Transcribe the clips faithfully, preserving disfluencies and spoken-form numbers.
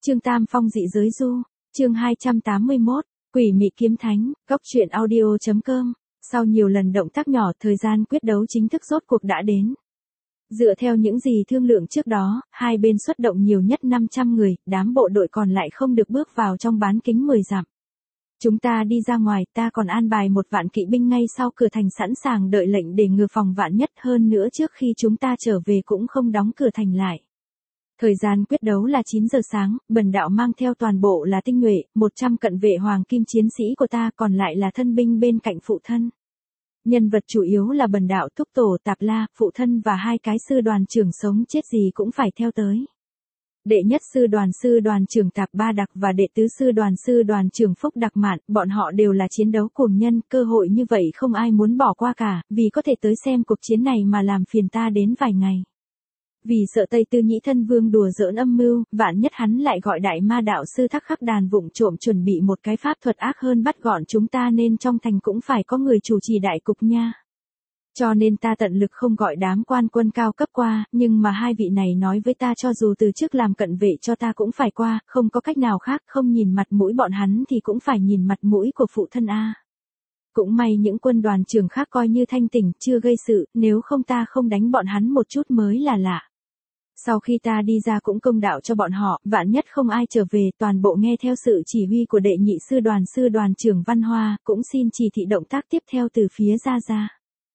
Chương Tam Phong dị giới du, chương hai trăm tám mươi mốt, Quỷ mị kiếm thánh, góc truyện audio.com. Sau nhiều lần động tác nhỏ, thời gian quyết đấu chính thức rốt cuộc đã đến. Dựa theo những gì thương lượng trước đó, hai bên xuất động nhiều nhất năm trăm người, đám bộ đội còn lại không được bước vào trong bán kính mười dặm. Chúng ta đi ra ngoài, ta còn an bài một vạn kỵ binh ngay sau cửa thành sẵn sàng đợi lệnh để ngừa phòng vạn nhất, hơn nữa trước khi chúng ta trở về cũng không đóng cửa thành lại. Thời gian quyết đấu là chín giờ sáng, bần đạo mang theo toàn bộ là tinh nhuệ, một trăm cận vệ hoàng kim chiến sĩ của ta, còn lại là thân binh bên cạnh phụ thân. Nhân vật chủ yếu là bần đạo, thúc tổ, Tạp La, phụ thân và hai cái sư đoàn trưởng sống chết gì cũng phải theo tới. Đệ nhất sư đoàn sư đoàn trưởng Tạp Ba Đặc và đệ tứ sư đoàn sư đoàn trưởng Phúc Đặc Mạn, bọn họ đều là chiến đấu cuồng nhân, cơ hội như vậy không ai muốn bỏ qua cả, vì có thể tới xem cuộc chiến này mà làm phiền ta đến vài ngày. Vì sợ Tây Tư Nhĩ Thân Vương đùa giỡn âm mưu, vạn nhất hắn lại gọi đại ma đạo sư Thắc Khắc Đàn vụng trộm chuẩn bị một cái pháp thuật ác hơn bắt gọn chúng ta, nên trong thành cũng phải có người chủ trì đại cục nha. Cho nên ta tận lực không gọi đám quan quân cao cấp qua, nhưng mà hai vị này nói với ta cho dù từ trước làm cận vệ cho ta cũng phải qua, không có cách nào khác, không nhìn mặt mũi bọn hắn thì cũng phải nhìn mặt mũi của phụ thân a. Cũng may những quân đoàn trưởng khác coi như thanh tỉnh, chưa gây sự, nếu không ta không đánh bọn hắn một chút mới là lạ. Sau khi ta đi ra cũng công đạo cho bọn họ, vạn nhất không ai trở về, toàn bộ nghe theo sự chỉ huy của đệ nhị sư đoàn sư đoàn trưởng Văn Hoa, cũng xin chỉ thị động tác tiếp theo từ phía ra ra.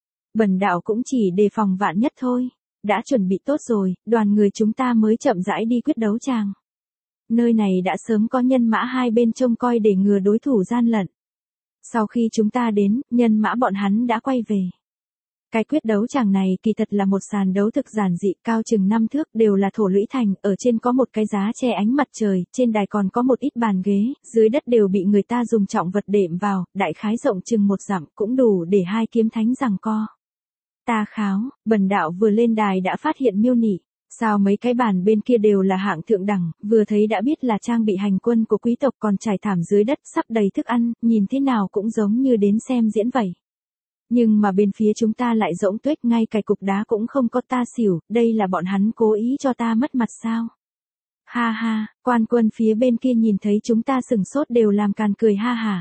Bần đạo cũng chỉ đề phòng vạn nhất thôi. Đã chuẩn bị tốt rồi, đoàn người chúng ta mới chậm rãi đi quyết đấu tràng. Nơi này đã sớm có nhân mã hai bên trông coi để ngừa đối thủ gian lận. Sau khi chúng ta đến, nhân mã bọn hắn đã quay về. Cái quyết đấu tràng này kỳ thật là một sàn đấu thực giản dị, cao chừng năm thước, đều là thổ lũy thành, ở trên có một cái giá che ánh mặt trời, trên đài còn có một ít bàn ghế, dưới đất đều bị người ta dùng trọng vật đệm vào, đại khái rộng chừng một dặm, cũng đủ để hai kiếm thánh giằng co. Ta kháo, bần đạo vừa lên đài đã phát hiện miêu nị, sao mấy cái bàn bên kia đều là hạng thượng đẳng, vừa thấy đã biết là trang bị hành quân của quý tộc, còn trải thảm dưới đất sắp đầy thức ăn, nhìn thế nào cũng giống như đến xem diễn vậy. Nhưng mà bên phía chúng ta lại rỗng tuếch, ngay cái cục đá cũng không có, ta xỉu, đây là bọn hắn cố ý cho ta mất mặt sao? Ha ha, quan quân phía bên kia nhìn thấy chúng ta sừng sốt đều làm càn cười ha hả.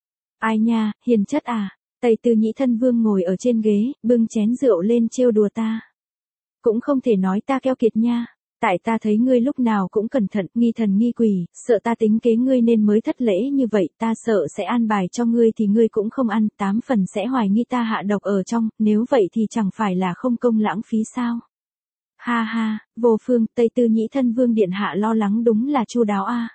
Ai nha, hiền chất à, Tây Tư Nhĩ Thân Vương ngồi ở trên ghế, bưng chén rượu lên trêu đùa ta. Cũng không thể nói ta keo kiệt nha. Tại ta thấy ngươi lúc nào cũng cẩn thận, nghi thần nghi quỷ, sợ ta tính kế ngươi nên mới thất lễ như vậy, ta sợ sẽ an bài cho ngươi thì ngươi cũng không ăn, tám phần sẽ hoài nghi ta hạ độc ở trong, nếu vậy thì chẳng phải là không công lãng phí sao. Ha ha, vô phương, Tây Tư Nhĩ Thân Vương điện hạ lo lắng đúng là chu đáo a.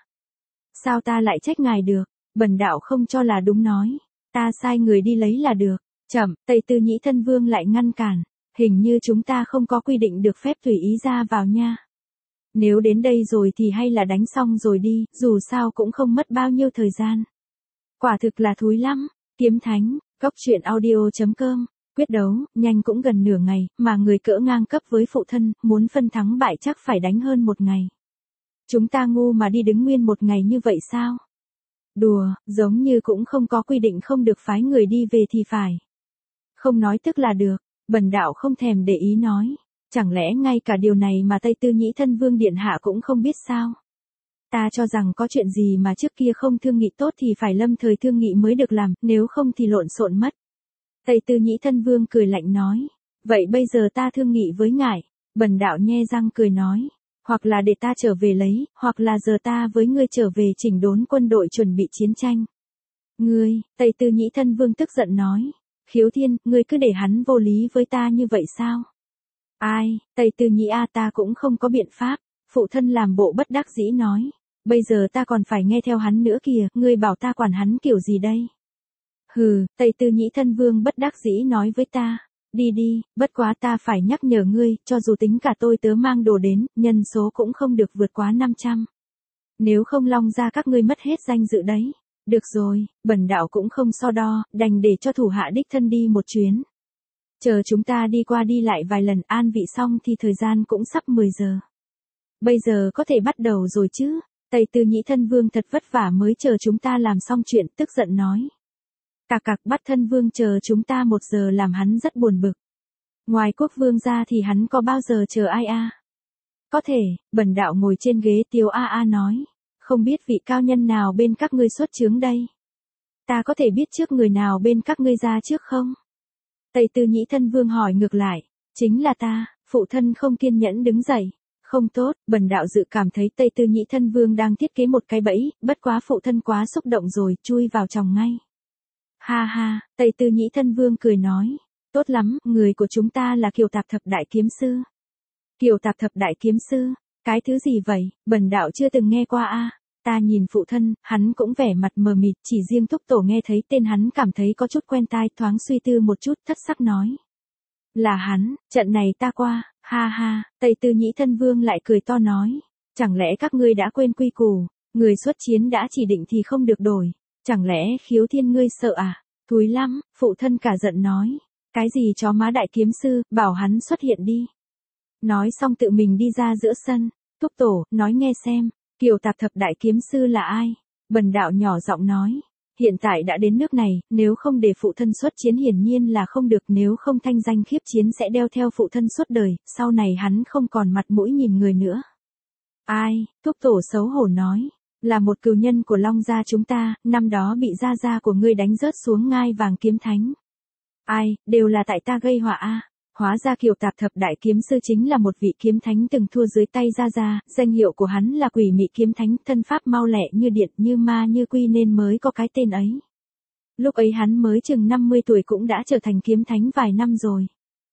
Sao ta lại trách ngài được, bần đạo không cho là đúng nói, ta sai người đi lấy là được. Chậm, Tây Tư Nhĩ Thân Vương lại ngăn cản, hình như chúng ta không có quy định được phép tùy ý ra vào nha. Nếu đến đây rồi thì hay là đánh xong rồi đi, dù sao cũng không mất bao nhiêu thời gian. Quả thực là thúi lắm. Kiếm thánh, góc truyện audio.com. Quyết đấu, nhanh cũng gần nửa ngày, mà người cỡ ngang cấp với phụ thân, muốn phân thắng bại chắc phải đánh hơn một ngày. Chúng ta ngu mà đi đứng nguyên một ngày như vậy sao? Đùa, giống như cũng không có quy định không được phái người đi về thì phải. Không nói tức là được, bần đạo không thèm để ý nói. Chẳng lẽ ngay cả điều này mà Tây Tư Nhĩ Thân Vương điện hạ cũng không biết sao? Ta cho rằng có chuyện gì mà trước kia không thương nghị tốt thì phải lâm thời thương nghị mới được làm, nếu không thì lộn xộn mất. Tây Tư Nhĩ Thân Vương cười lạnh nói, vậy bây giờ ta thương nghị với ngài. Bần đạo nhe răng cười nói, hoặc là để ta trở về lấy, hoặc là giờ ta với ngươi trở về chỉnh đốn quân đội chuẩn bị chiến tranh. Ngươi, Tây Tư Nhĩ Thân Vương tức giận nói, Khiếu Thiên, ngươi cứ để hắn vô lý với ta như vậy sao? Ai, Tây Tư Nhĩ a, ta cũng không có biện pháp. Phụ thân làm bộ bất đắc dĩ nói, bây giờ ta còn phải nghe theo hắn nữa kìa, ngươi bảo ta quản hắn kiểu gì đây? Hừ, Tây Tư Nhĩ Thân Vương bất đắc dĩ nói với ta, đi đi, bất quá ta phải nhắc nhở ngươi, cho dù tính cả tôi tớ mang đồ đến, nhân số cũng không được vượt quá năm trăm. Nếu không long ra các ngươi mất hết danh dự đấy. Được rồi, bần đạo cũng không so đo, đành để cho thủ hạ đích thân đi một chuyến. Chờ chúng ta đi qua đi lại vài lần an vị xong thì thời gian cũng sắp mười giờ. Bây giờ có thể bắt đầu rồi chứ? Tây Tư Nhĩ Thân Vương thật vất vả mới chờ chúng ta làm xong chuyện, tức giận nói. Cạc cạc, bắt Thân Vương chờ chúng ta một giờ làm hắn rất buồn bực. Ngoài Quốc Vương ra thì hắn có bao giờ chờ ai a? Có thể, bần đạo ngồi trên ghế Tiếu a a nói. Không biết vị cao nhân nào bên các ngươi xuất chướng đây? Ta có thể biết trước người nào bên các ngươi ra trước không? Tây Tư Nhĩ Thân Vương hỏi ngược lại. Chính là ta, phụ thân không kiên nhẫn đứng dậy. Không tốt, bần đạo dự cảm thấy Tây Tư Nhĩ Thân Vương đang thiết kế một cái bẫy, bất quá phụ thân quá xúc động rồi, chui vào chồng ngay. Ha ha, Tây Tư Nhĩ Thân Vương cười nói. Tốt lắm, người của chúng ta là Kiều Tạp Thập Đại Kiếm Sư. Kiều Tạp Thập Đại Kiếm Sư, cái thứ gì vậy, bần đạo chưa từng nghe qua a. À. Ta nhìn phụ thân, hắn cũng vẻ mặt mờ mịt, chỉ riêng Thúc Tổ nghe thấy tên hắn cảm thấy có chút quen tai, thoáng suy tư một chút, thất sắc nói. Là hắn, trận này ta qua, ha ha, Tây Tư Nhĩ Thân Vương lại cười to nói. Chẳng lẽ các ngươi đã quên quy củ, người xuất chiến đã chỉ định thì không được đổi, chẳng lẽ Khiếu Thiên ngươi sợ à, thúi lắm, phụ thân cả giận nói. Cái gì chó má đại kiếm sư, bảo hắn xuất hiện đi. Nói xong tự mình đi ra giữa sân. Thúc Tổ, nói nghe xem, Kiều Tạp Thập Đại Kiếm Sư là ai? Bần đạo nhỏ giọng nói. Hiện tại đã đến nước này, nếu không để phụ thân xuất chiến hiển nhiên là không được, nếu không thanh danh khiếp chiến sẽ đeo theo phụ thân suốt đời, sau này hắn không còn mặt mũi nhìn người nữa. Ai? Thúc Tổ xấu hổ nói. Là một cừu nhân của Long gia chúng ta, năm đó bị gia gia của ngươi đánh rớt xuống ngai vàng kiếm thánh. Ai, đều là tại ta gây họa a. À. Hóa ra Kiều Tạp Thập Đại Kiếm Sư chính là một vị kiếm thánh từng thua dưới tay gia gia, danh hiệu của hắn là Quỷ Mị Kiếm Thánh, thân pháp mau lẹ như điện, như ma như quy nên mới có cái tên ấy. Lúc ấy hắn mới chừng năm mươi tuổi cũng đã trở thành kiếm thánh vài năm rồi.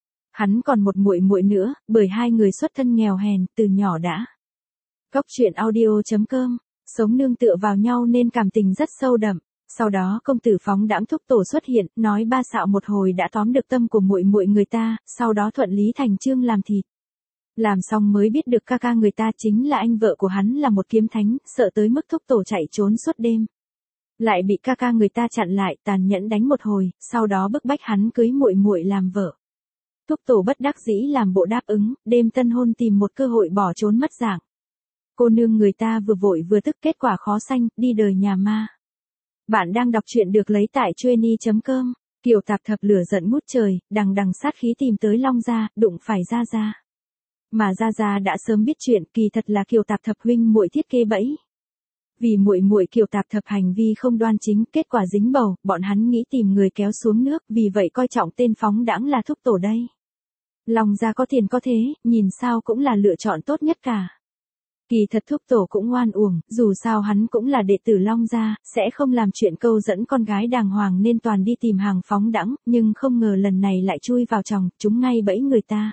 Hắn còn một muội muội nữa, bởi hai người xuất thân nghèo hèn, từ nhỏ đã. Góc truyện audio chấm com, sống nương tựa vào nhau nên cảm tình rất sâu đậm. Sau đó công tử phóng đãng Thúc Tổ xuất hiện, nói ba xạo một hồi đã tóm được tâm của muội muội người ta, sau đó thuận lý thành chương làm thịt. Làm xong mới biết được ca ca người ta chính là anh vợ của hắn là một kiếm thánh, sợ tới mức Thúc Tổ chạy trốn suốt đêm. Lại bị ca ca người ta chặn lại, tàn nhẫn đánh một hồi, sau đó bức bách hắn cưới muội muội làm vợ. Thúc Tổ bất đắc dĩ làm bộ đáp ứng, đêm tân hôn tìm một cơ hội bỏ trốn mất dạng. Cô nương người ta vừa vội vừa tức, kết quả khó sanh, đi đời nhà ma. Bạn đang đọc truyện được lấy tại chueny chấm com. Kiều Tạp Thập lửa giận ngút trời, đằng đằng sát khí tìm tới Long gia, đụng phải Gia Gia. Mà Gia Gia đã sớm biết chuyện, kỳ thật là Kiều Tạp Thập huynh muội thiết kế bẫy. Vì muội muội Kiều Tạp Thập hành vi không đoan chính, kết quả dính bầu, bọn hắn nghĩ tìm người kéo xuống nước, vì vậy coi trọng tên phóng đãng là Thúc Tổ đây. Long gia có tiền có thế, nhìn sao cũng là lựa chọn tốt nhất cả. Kỳ thật Thúc Tổ cũng ngoan uổng, dù sao hắn cũng là đệ tử Long gia, sẽ không làm chuyện câu dẫn con gái đàng hoàng nên toàn đi tìm hàng phóng đãng, nhưng không ngờ lần này lại chui vào chồng, chúng ngay bẫy người ta.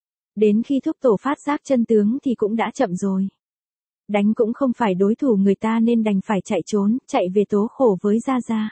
Đến khi Thúc Tổ phát giác chân tướng thì cũng đã chậm rồi. Đánh cũng không phải đối thủ người ta nên đành phải chạy trốn, chạy về tố khổ với Gia Gia.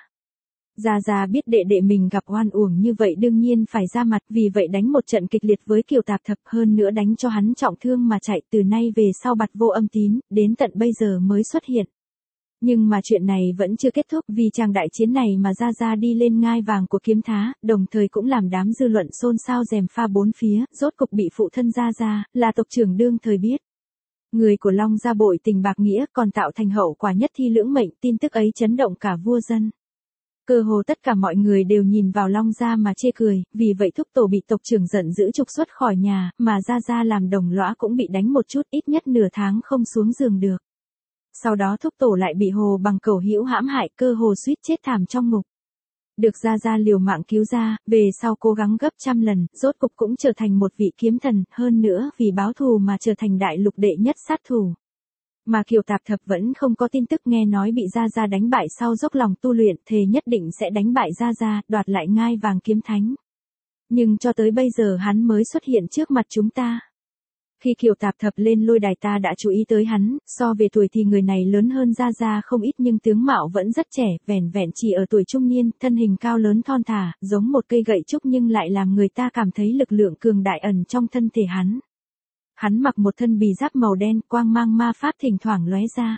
Gia Gia biết đệ đệ mình gặp oan uổng như vậy đương nhiên phải ra mặt, vì vậy đánh một trận kịch liệt với Kiều Tạp Thập, hơn nữa đánh cho hắn trọng thương mà chạy, từ nay về sau bặt vô âm tín, đến tận bây giờ mới xuất hiện. Nhưng mà chuyện này vẫn chưa kết thúc, vì chàng đại chiến này mà Gia Gia đi lên ngai vàng của kiếm thá, đồng thời cũng làm đám dư luận xôn xao rèm pha bốn phía, rốt cục bị phụ thân Gia Gia, là tộc trưởng đương thời biết. Người của Long gia bội tình bạc nghĩa, còn tạo thành hậu quả nhất thi lưỡng mệnh, tin tức ấy chấn động cả vua dân. Cơ hồ tất cả mọi người đều nhìn vào Long gia mà chê cười, vì vậy Thúc Tổ bị tộc trưởng giận dữ trục xuất khỏi nhà, mà Gia Gia làm đồng lõa cũng bị đánh một chút, ít nhất nửa tháng không xuống giường được. Sau đó Thúc Tổ lại bị Hồ Bằng Cẩu hữu hãm hại, cơ hồ suýt chết thảm trong ngục. Được Gia Gia liều mạng cứu ra, về sau cố gắng gấp trăm lần, rốt cục cũng trở thành một vị kiếm thần, hơn nữa vì báo thù mà trở thành đại lục đệ nhất sát thủ. Mà Kiều Tạp Thập vẫn không có tin tức, nghe nói bị Gia Gia đánh bại sau dốc lòng tu luyện, thề nhất định sẽ đánh bại Gia Gia, đoạt lại ngai vàng kiếm thánh. Nhưng cho tới bây giờ hắn mới xuất hiện trước mặt chúng ta. Khi Kiều Tạp Thập lên lôi đài ta đã chú ý tới hắn, so về tuổi thì người này lớn hơn Gia Gia không ít nhưng tướng mạo vẫn rất trẻ, vẻn vẹn chỉ ở tuổi trung niên, thân hình cao lớn thon thả, giống một cây gậy trúc nhưng lại làm người ta cảm thấy lực lượng cường đại ẩn trong thân thể hắn. Hắn mặc một thân bì giáp màu đen, quang mang ma pháp thỉnh thoảng lóe ra.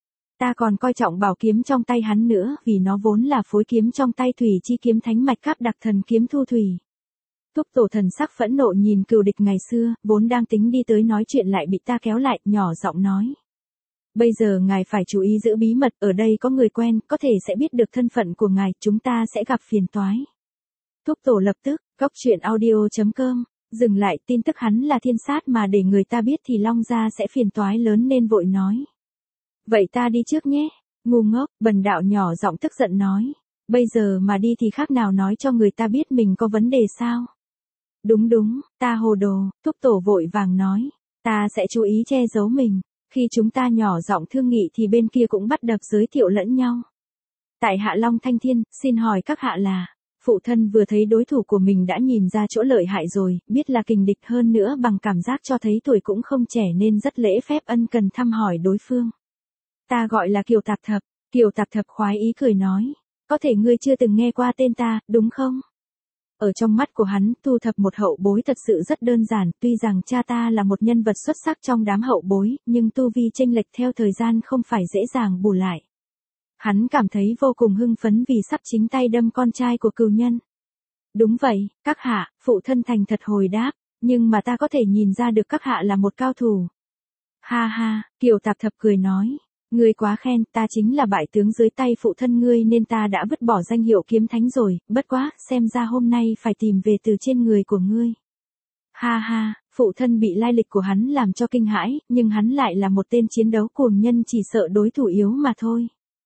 Ta còn coi trọng bảo kiếm trong tay hắn nữa, vì nó vốn là phối kiếm trong tay Thủy Chi Kiếm Thánh mạch cáp đặc thần kiếm thu thủy. Thúc Tổ thần sắc phẫn nộ nhìn cừu địch ngày xưa, vốn đang tính đi tới nói chuyện lại bị ta kéo lại, nhỏ giọng nói. Bây giờ ngài phải chú ý giữ bí mật, ở đây có người quen, có thể sẽ biết được thân phận của ngài, chúng ta sẽ gặp phiền toái. Thúc Tổ lập tức, góc truyện audio chấm com, dừng lại, tin tức hắn là thiên sát mà để người ta biết thì Long gia sẽ phiền toái lớn nên vội nói. Vậy ta đi trước nhé. Ngu ngốc, bần đạo nhỏ giọng tức giận nói. Bây giờ mà đi thì khác nào nói cho người ta biết mình có vấn đề sao? Đúng đúng, ta hồ đồ, thúc tổ vội vàng nói. Ta sẽ chú ý che giấu mình. Khi chúng ta nhỏ giọng thương nghị thì bên kia cũng bắt đầu giới thiệu lẫn nhau. Tại Hạ Long Thanh Thiên, xin hỏi các hạ là. Phụ thân vừa thấy đối thủ của mình đã nhìn ra chỗ lợi hại rồi, biết là kình địch hơn nữa bằng cảm giác cho thấy tuổi cũng không trẻ nên rất lễ phép ân cần thăm hỏi đối phương. Ta gọi là Kiều Tạp Thập. Kiều Tạp Thập khoái ý cười nói. Có thể ngươi chưa từng nghe qua tên ta, đúng không? Ở trong mắt của hắn, thu thập một hậu bối thật sự rất đơn giản, tuy rằng cha ta là một nhân vật xuất sắc trong đám hậu bối, nhưng tu vi chênh lệch theo thời gian không phải dễ dàng bù lại. Hắn cảm thấy vô cùng hưng phấn vì sắp chính tay đâm con trai của cừu nhân. Đúng vậy, các hạ, phụ thân thành thật hồi đáp, nhưng mà ta có thể nhìn ra được các hạ là một cao thủ. Ha ha, Kiều Tạp Thập cười nói. Ngươi quá khen, ta chính là bại tướng dưới tay phụ thân ngươi nên ta đã vứt bỏ danh hiệu kiếm thánh rồi, bất quá, xem ra hôm nay phải tìm về từ trên người của ngươi. Ha ha, phụ thân bị lai lịch của hắn làm cho kinh hãi, nhưng hắn lại là một tên chiến đấu cuồng nhân chỉ sợ đối thủ yếu mà thôi.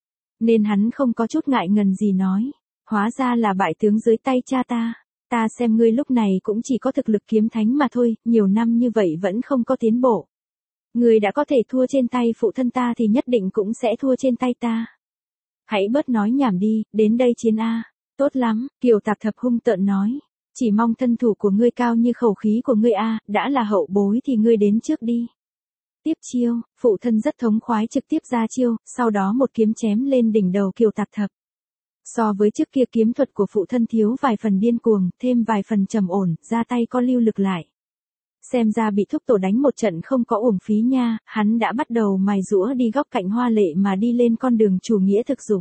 Nên hắn không có chút ngại ngần gì nói, hóa ra là bại tướng dưới tay cha ta, ta xem ngươi lúc này cũng chỉ có thực lực kiếm thánh mà thôi, nhiều năm như vậy vẫn không có tiến bộ. Người đã có thể thua trên tay phụ thân ta thì nhất định cũng sẽ thua trên tay ta. Hãy bớt nói nhảm đi, đến đây chiến a. Tốt lắm, Kiều Tạp Thập hung tợn nói. Chỉ mong thân thủ của ngươi cao như khẩu khí của ngươi a, đã là hậu bối thì ngươi đến trước đi. Tiếp chiêu, phụ thân rất thống khoái trực tiếp ra chiêu, sau đó một kiếm chém lên đỉnh đầu Kiều Tạp Thập. So với trước kia kiếm thuật của phụ thân thiếu vài phần điên cuồng, thêm vài phần trầm ổn, ra tay có lưu lực lại. Xem ra bị thúc tổ đánh một trận không có uổng phí nha, hắn đã bắt đầu mài giũa đi góc cạnh hoa lệ mà đi lên con đường chủ nghĩa thực dụng.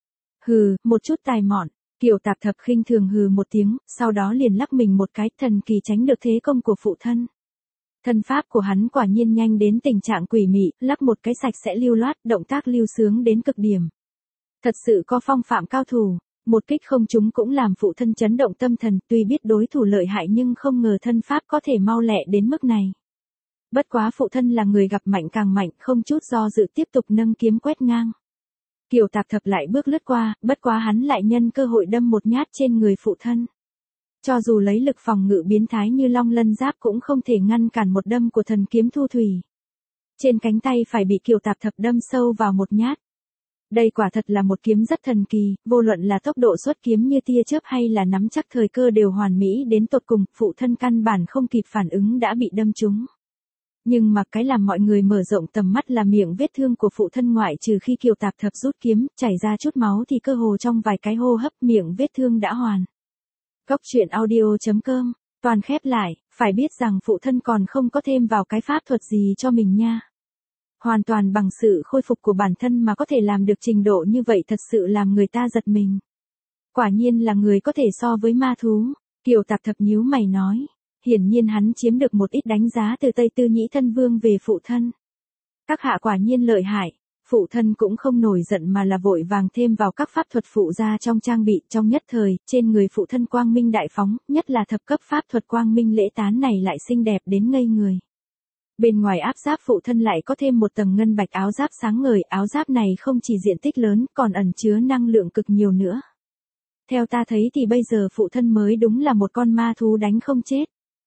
Hừ, một chút tài mọn, Kiều Tạp Thập khinh thường hừ một tiếng, sau đó liền lắc mình một cái thần kỳ tránh được thế công của phụ thân. Thân pháp của hắn quả nhiên nhanh đến tình trạng quỷ mị, lắc một cái sạch sẽ lưu loát, động tác lưu sướng đến cực điểm. Thật sự có phong phạm cao thủ. Một kích không trúng cũng làm phụ thân chấn động tâm thần, tuy biết đối thủ lợi hại nhưng không ngờ thân pháp có thể mau lẹ đến mức này. Bất quá phụ thân là người gặp mạnh càng mạnh, không chút do dự tiếp tục nâng kiếm quét ngang. Kiều Tạp Thập lại bước lướt qua, bất quá hắn lại nhân cơ hội đâm một nhát trên người phụ thân. Cho dù lấy lực phòng ngự biến thái như Long Lân Giáp cũng không thể ngăn cản một đâm của thần kiếm thu thủy. Trên cánh tay phải bị Kiều Tạp Thập đâm sâu vào một nhát. Đây quả thật là một kiếm rất thần kỳ, vô luận là tốc độ xuất kiếm như tia chớp hay là nắm chắc thời cơ đều hoàn mỹ đến tột cùng, phụ thân căn bản không kịp phản ứng đã bị đâm trúng. Nhưng mà cái làm mọi người mở rộng tầm mắt là miệng vết thương của phụ thân, ngoại trừ khi Kiều Tạp Thập rút kiếm, chảy ra chút máu thì cơ hồ trong vài cái hô hấp miệng vết thương đã hoàn. Góc truyện audio chấm com, toàn khép lại, phải biết rằng phụ thân còn không có thêm vào cái pháp thuật gì cho mình nha. Hoàn toàn bằng sự khôi phục của bản thân mà có thể làm được trình độ như vậy thật sự làm người ta giật mình. Quả nhiên là người có thể so với ma thú, Kiều Tạp Thập nhíu mày nói. Hiển nhiên hắn chiếm được một ít đánh giá từ Tây Tư Nhĩ Thân Vương về phụ thân. Các hạ quả nhiên lợi hại, phụ thân cũng không nổi giận mà là vội vàng thêm vào các pháp thuật phụ ra trong trang bị, trong nhất thời, trên người phụ thân quang minh đại phóng, nhất là thập cấp pháp thuật quang minh lễ tán này lại xinh đẹp đến ngây người. Bên ngoài áp giáp phụ thân lại có thêm một tầng ngân bạch áo giáp sáng ngời, áo giáp này không chỉ diện tích lớn còn ẩn chứa năng lượng cực nhiều nữa. Theo ta thấy thì bây giờ phụ thân mới đúng là một con ma thú đánh không chết.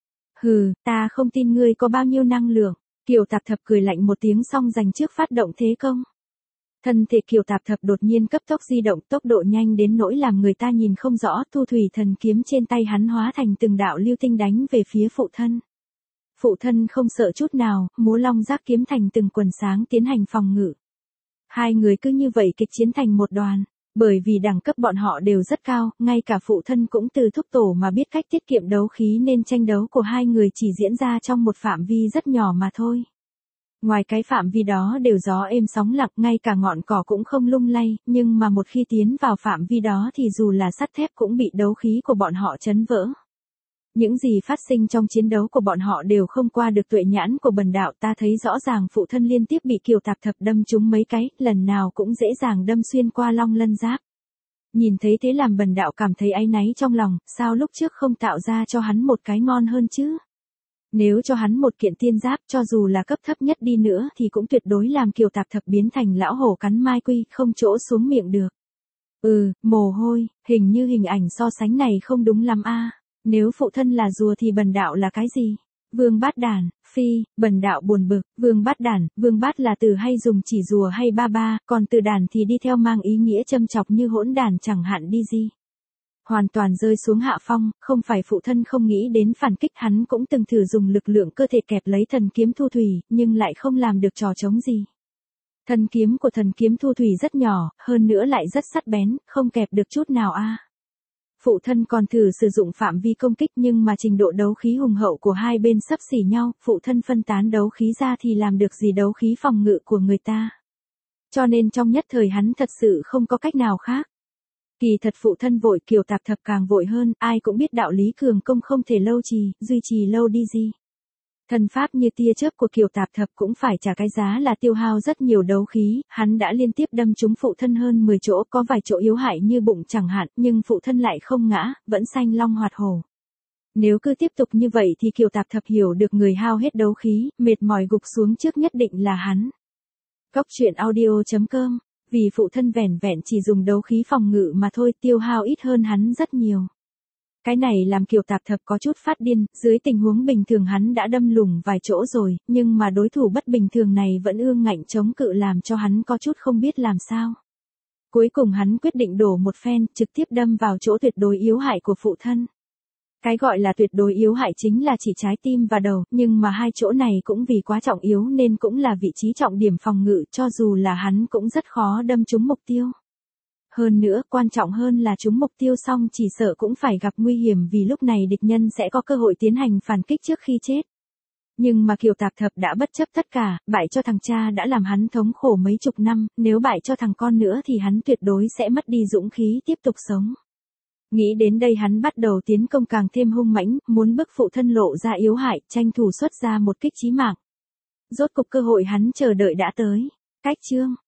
Hừ, ta không tin ngươi có bao nhiêu năng lượng. Kiều Tạp Thập cười lạnh một tiếng xong giành trước phát động thế công. Thân thể Kiều Tạp Thập đột nhiên cấp tốc di động, tốc độ nhanh đến nỗi làm người ta nhìn không rõ, thu thủy thần kiếm trên tay hắn hóa thành từng đạo lưu tinh đánh về phía phụ thân. Phụ thân không sợ chút nào, múa long giác kiếm thành từng quần sáng tiến hành phòng ngự. Hai người cứ như vậy kịch chiến thành một đoàn, bởi vì đẳng cấp bọn họ đều rất cao, ngay cả phụ thân cũng từ thúc tổ mà biết cách tiết kiệm đấu khí nên tranh đấu của hai người chỉ diễn ra trong một phạm vi rất nhỏ mà thôi. Ngoài cái phạm vi đó đều gió êm sóng lặng, ngay cả ngọn cỏ cũng không lung lay, nhưng mà một khi tiến vào phạm vi đó thì dù là sắt thép cũng bị đấu khí của bọn họ chấn vỡ. Những gì phát sinh trong chiến đấu của bọn họ đều không qua được tuệ nhãn của bần đạo, ta thấy rõ ràng phụ thân liên tiếp bị Kiều Tạp Thập đâm trúng mấy cái, lần nào cũng dễ dàng đâm xuyên qua long lân giáp. Nhìn thấy thế làm bần đạo cảm thấy áy náy trong lòng, sao lúc trước không tạo ra cho hắn một cái ngon hơn chứ? Nếu cho hắn một kiện tiên giáp cho dù là cấp thấp nhất đi nữa thì cũng tuyệt đối làm Kiều Tạp Thập biến thành lão hổ cắn mai quy, không chỗ xuống miệng được. Ừ, mồ hôi, hình như hình ảnh so sánh này không đúng lắm a. Nếu phụ thân là rùa thì bần đạo là cái gì? Vương Bát Đản, phi, bần đạo buồn bực, Vương Bát Đản, Vương Bát là từ hay dùng chỉ rùa hay ba ba, còn từ đản thì đi theo mang ý nghĩa châm chọc như hỗn đản chẳng hạn đi gì. Hoàn toàn rơi xuống hạ phong, không phải phụ thân không nghĩ đến phản kích, hắn cũng từng thử dùng lực lượng cơ thể kẹp lấy thần kiếm thu thủy, nhưng lại không làm được trò trống gì. Thần kiếm của thần kiếm thu thủy rất nhỏ, hơn nữa lại rất sắc bén, không kẹp được chút nào a. Phụ thân còn thử sử dụng phạm vi công kích nhưng mà trình độ đấu khí hùng hậu của hai bên xấp xỉ nhau, phụ thân phân tán đấu khí ra thì làm được gì đấu khí phòng ngự của người ta. Cho nên trong nhất thời hắn thật sự không có cách nào khác. Kỳ thật phụ thân vội, Kiều Tạp Thập càng vội hơn, ai cũng biết đạo lý cường công không thể lâu trì, duy trì lâu đi gì. Thần pháp như tia chớp của Kiều Tạp Thập cũng phải trả cái giá là tiêu hao rất nhiều đấu khí, hắn đã liên tiếp đâm trúng phụ thân hơn mười chỗ, có vài chỗ yếu hại như bụng chẳng hạn, nhưng phụ thân lại không ngã, vẫn xanh long hoạt hổ. Nếu cứ tiếp tục như vậy thì Kiều Tạp Thập hiểu được người hao hết đấu khí, mệt mỏi gục xuống trước nhất định là hắn. Góc truyện audio chấm com, vì phụ thân vẻn vẹn chỉ dùng đấu khí phòng ngự mà thôi, tiêu hao ít hơn hắn rất nhiều. Cái này làm Kiều Tạp Thập có chút phát điên, dưới tình huống bình thường hắn đã đâm lủng vài chỗ rồi, nhưng mà đối thủ bất bình thường này vẫn ương ngạnh chống cự làm cho hắn có chút không biết làm sao. Cuối cùng hắn quyết định đổ một phen, trực tiếp đâm vào chỗ tuyệt đối yếu hại của phụ thân. Cái gọi là tuyệt đối yếu hại chính là chỉ trái tim và đầu, nhưng mà hai chỗ này cũng vì quá trọng yếu nên cũng là vị trí trọng điểm phòng ngự, cho dù là hắn cũng rất khó đâm trúng mục tiêu. Hơn nữa, quan trọng hơn là trúng mục tiêu xong chỉ sợ cũng phải gặp nguy hiểm vì lúc này địch nhân sẽ có cơ hội tiến hành phản kích trước khi chết. Nhưng mà Kiều Tạp Thập đã bất chấp tất cả, bại cho thằng cha đã làm hắn thống khổ mấy chục năm, nếu bại cho thằng con nữa thì hắn tuyệt đối sẽ mất đi dũng khí tiếp tục sống. Nghĩ đến đây hắn bắt đầu tiến công càng thêm hung mãnh, muốn bức phụ thân lộ ra yếu hại, tranh thủ xuất ra một kích chí mạng. Rốt cục cơ hội hắn chờ đợi đã tới. Cách chương